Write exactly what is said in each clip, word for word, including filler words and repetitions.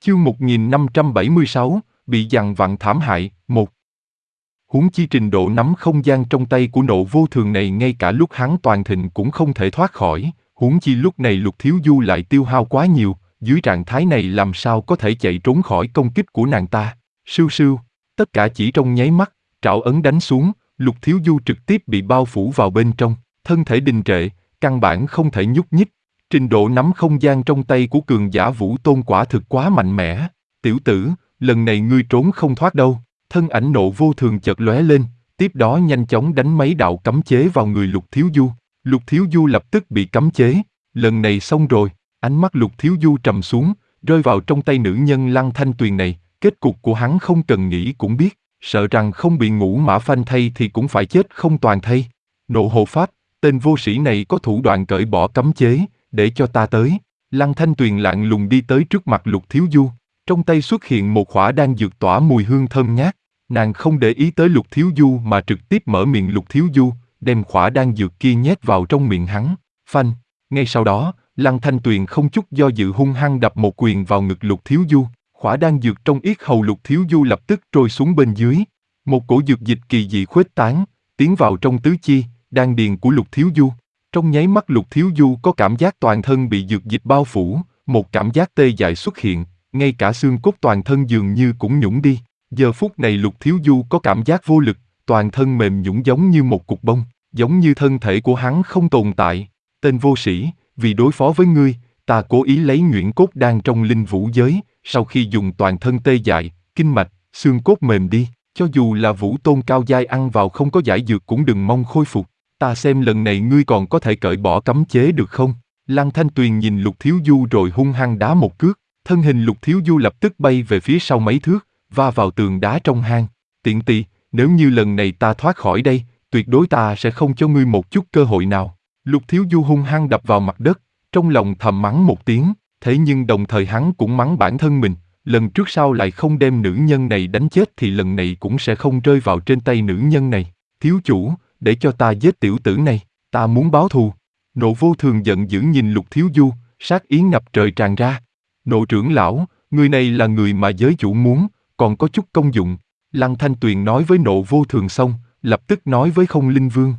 Chương một nghìn năm trăm bảy mươi sáu, bị dằn vặn thảm hại, một. Huống chi trình độ nắm không gian trong tay của Nộ Vô Thường này ngay cả lúc hắn toàn thịnh cũng không thể thoát khỏi, huống chi lúc này Lục Thiếu Du lại tiêu hao quá nhiều, dưới trạng thái này làm sao có thể chạy trốn khỏi công kích của nàng ta. Sưu sưu, tất cả chỉ trong nháy mắt, trảo ấn đánh xuống, Lục Thiếu Du trực tiếp bị bao phủ vào bên trong, thân thể đình trệ, căn bản không thể nhúc nhích. Trình độ nắm không gian trong tay của cường giả Vũ Tôn quả thực quá mạnh mẽ. Tiểu tử, lần này ngươi trốn không thoát đâu. Thân ảnh Nộ Vô Thường chợt lóe lên, tiếp đó nhanh chóng đánh mấy đạo cấm chế vào người Lục Thiếu Du. Lục Thiếu Du lập tức bị cấm chế, lần này xong rồi. Ánh mắt Lục Thiếu Du trầm xuống, rơi vào trong tay nữ nhân Lăng Thanh Tuyền này. Kết cục của hắn không cần nghĩ cũng biết, sợ rằng không bị ngũ mã phanh thay thì cũng phải chết không toàn thây. Nộ hộ pháp, tên vô sĩ này có thủ đoạn cởi bỏ cấm chế, để cho ta tới. Lăng Thanh Tuyền lạng lùng đi tới trước mặt Lục Thiếu Du, trong tay xuất hiện một khỏa đan dược tỏa mùi hương thơm ngát. Nàng không để ý tới Lục Thiếu Du mà trực tiếp mở miệng Lục Thiếu Du, đem khỏa đan dược kia nhét vào trong miệng hắn. Phanh, ngay sau đó, Lăng Thanh Tuyền không chút do dự hung hăng đập một quyền vào ngực Lục Thiếu Du. Khỏa đan dược trong yết hầu Lục Thiếu Du lập tức trôi xuống bên dưới. Một cổ dược dịch kỳ dị khuếch tán, tiến vào trong tứ chi, đan điền của Lục Thiếu Du. Trong nháy mắt Lục Thiếu Du có cảm giác toàn thân bị dược dịch bao phủ, một cảm giác tê dại xuất hiện, ngay cả xương cốt toàn thân dường như cũng nhũn đi. Giờ phút này Lục Thiếu Du có cảm giác vô lực, toàn thân mềm nhũn giống như một cục bông, giống như thân thể của hắn không tồn tại. Tên vô sĩ, vì đối phó với ngươi, ta cố ý lấy nhuyễn cốt đan trong linh vũ giới, sau khi dùng toàn thân tê dại, kinh mạch, xương cốt mềm đi, cho dù là Vũ Tôn cao giai ăn vào không có giải dược cũng đừng mong khôi phục. Ta xem lần này ngươi còn có thể cởi bỏ cấm chế được không? Lăng Thanh Tuyền nhìn Lục Thiếu Du rồi hung hăng đá một cước, thân hình Lục Thiếu Du lập tức bay về phía sau mấy thước, va vào tường đá trong hang. Tiện tỳ, nếu như lần này ta thoát khỏi đây, tuyệt đối ta sẽ không cho ngươi một chút cơ hội nào. Lục Thiếu Du hung hăng đập vào mặt đất, trong lòng thầm mắng một tiếng, thế nhưng đồng thời hắn cũng mắng bản thân mình, lần trước sau lại không đem nữ nhân này đánh chết thì lần này cũng sẽ không rơi vào trên tay nữ nhân này. Thiếu chủ, để cho ta giết tiểu tử này, ta muốn báo thù. Nộ Vô Thường giận dữ nhìn Lục Thiếu Du, sát ý ngập trời tràn ra. Nộ trưởng lão, người này là người mà giới chủ muốn, còn có chút công dụng. Lăng Thanh Tuyền nói với Nộ Vô Thường xong, lập tức nói với Không Linh Vương.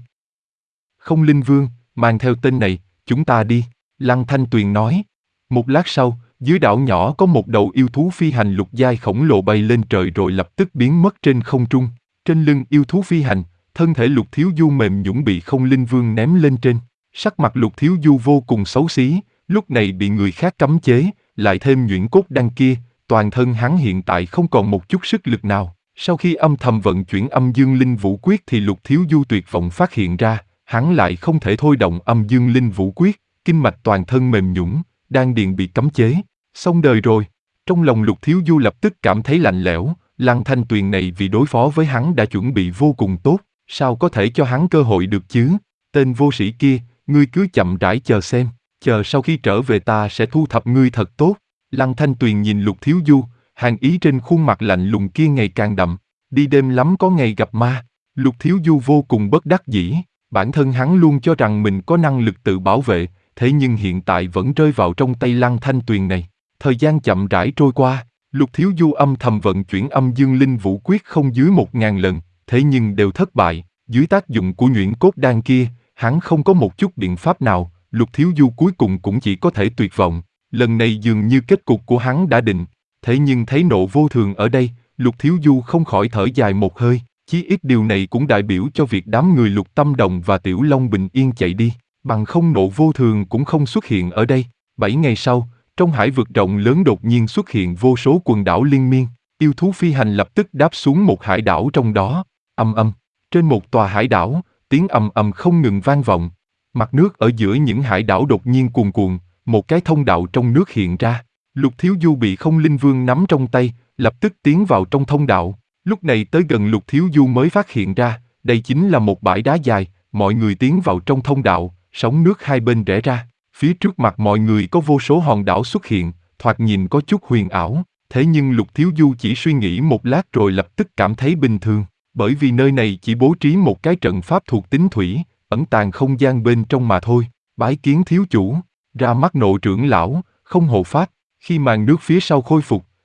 Không Linh Vương, mang theo tên này, chúng ta đi. Lăng Thanh Tuyền nói. Một lát sau, dưới đảo nhỏ có một đầu yêu thú phi hành lục giai khổng lồ bay lên trời rồi lập tức biến mất trên không trung. Trên lưng yêu thú phi hành, thân thể Lục Thiếu Du mềm nhũn bị Không Linh Vương ném lên trên. Sắc mặt Lục Thiếu Du vô cùng xấu xí, lúc này bị người khác cấm chế, lại thêm nhuyễn cốt đan kia, toàn thân hắn hiện tại không còn một chút sức lực nào. Sau khi âm thầm vận chuyển âm dương linh vũ quyết thì Lục Thiếu Du tuyệt vọng phát hiện ra, hắn lại không thể thôi động âm dương linh vũ quyết, kinh mạch toàn thân mềm nhũn, đan điền bị cấm chế, xong đời rồi. Trong lòng Lục Thiếu Du lập tức cảm thấy lạnh lẽo, Lăng Thanh Tuyền này vì đối phó với hắn đã chuẩn bị vô cùng tốt, sao có thể cho hắn cơ hội được chứ? Tên vô sĩ kia, ngươi cứ chậm rãi chờ xem, chờ sau khi trở về ta sẽ thu thập ngươi thật tốt. Lăng Thanh Tuyền nhìn Lục Thiếu Du, hàn ý trên khuôn mặt lạnh lùng kia ngày càng đậm, đi đêm lắm có ngày gặp ma. Lục Thiếu Du vô cùng bất đắc dĩ, bản thân hắn luôn cho rằng mình có năng lực tự bảo vệ, thế nhưng hiện tại vẫn rơi vào trong tay Lăng Thanh Tuyền này. Thời gian chậm rãi trôi qua, Lục Thiếu Du âm thầm vận chuyển âm dương linh vũ quyết không dưới một ngàn lần, thế nhưng đều thất bại. Dưới tác dụng của nhuyễn cốt đan kia, hắn không có một chút biện pháp nào, Lục Thiếu Du cuối cùng cũng chỉ có thể tuyệt vọng. Lần này dường như kết cục của hắn đã định, thế nhưng thấy Nộ Vô Thường ở đây, Lục Thiếu Du không khỏi thở dài một hơi, chí ít điều này cũng đại biểu cho việc đám người Lục Tâm Đồng và Tiểu Long bình yên chạy đi, bằng không Nộ Vô Thường cũng không xuất hiện ở đây. Bảy ngày sau, trong hải vực rộng lớn đột nhiên xuất hiện vô số quần đảo liên miên, yêu thú phi hành lập tức đáp xuống một hải đảo trong đó, ầm ầm. Trên một tòa hải đảo, tiếng ầm ầm không ngừng vang vọng. Mặt nước ở giữa những hải đảo đột nhiên cuồn cuộn, một cái thông đạo trong nước hiện ra. Lục Thiếu Du bị Không Linh Vương nắm trong tay, lập tức tiến vào trong thông đạo. Lúc này tới gần Lục Thiếu Du mới phát hiện ra, đây chính là một bãi đá dài, mọi người tiến vào trong thông đạo, sóng nước hai bên rẽ ra. Phía trước mặt mọi người có vô số hòn đảo xuất hiện, thoạt nhìn có chút huyền ảo. Thế nhưng Lục Thiếu Du chỉ suy nghĩ một lát rồi lập tức cảm thấy bình thường. Bởi vì nơi này chỉ bố trí một cái trận pháp thuộc tính thủy, ẩn tàng không gian bên trong mà thôi. Bái kiến thiếu chủ, ra mắt Nộ trưởng lão, không hộ pháp. Khi màn nước phía sau khôi phục,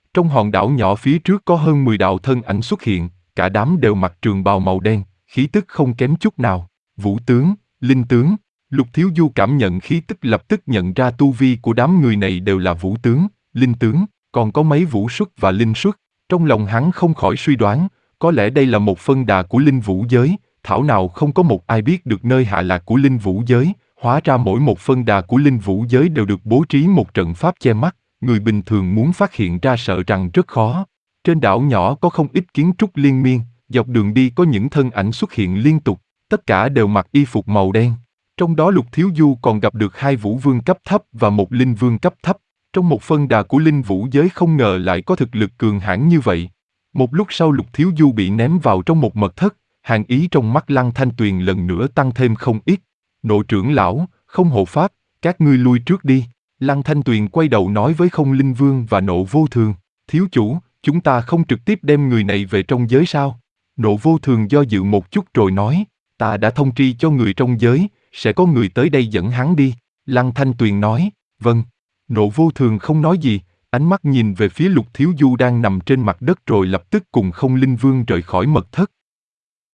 Trong hòn đảo nhỏ phía trước có hơn mười đạo thân ảnh xuất hiện, cả đám đều mặc trường bào màu đen, khí tức không kém chút nào. Vũ tướng, linh tướng. Lục Thiếu Du cảm nhận khí tức lập tức nhận ra tu vi của đám người này đều là vũ tướng, linh tướng, còn có mấy vũ xuất và linh xuất. Trong lòng hắn không khỏi suy đoán, có lẽ đây là một phân đà của linh vũ giới, thảo nào không có một ai biết được nơi hạ lạc của linh vũ giới, hóa ra mỗi một phân đà của linh vũ giới đều được bố trí một trận pháp che mắt, người bình thường muốn phát hiện ra sợ rằng rất khó. Trên đảo nhỏ có không ít kiến trúc liên miên, dọc đường đi có những thân ảnh xuất hiện liên tục, tất cả đều mặc y phục màu đen. Trong đó Lục Thiếu Du còn gặp được hai vũ vương cấp thấp và một linh vương cấp thấp. Trong một phân đà của linh vũ giới không ngờ lại có thực lực cường hãn như vậy. Một lúc sau Lục Thiếu Du bị ném vào trong một mật thất, hàn ý trong mắt Lăng Thanh Tuyền lần nữa tăng thêm không ít. Nộ trưởng lão, không hộ pháp, các ngươi lui trước đi. Lăng Thanh Tuyền quay đầu nói với Không Linh Vương và Nộ Vô Thường, thiếu chủ, chúng ta không trực tiếp đem người này về trong giới sao? Nộ Vô Thường do dự một chút rồi nói, ta đã thông tri cho người trong giới, sẽ có người tới đây dẫn hắn đi. Lăng Thanh Tuyền nói, vâng. Nộ Vô Thường không nói gì, ánh mắt nhìn về phía Lục Thiếu Du đang nằm trên mặt đất rồi lập tức cùng Không Linh Vương rời khỏi mật thất.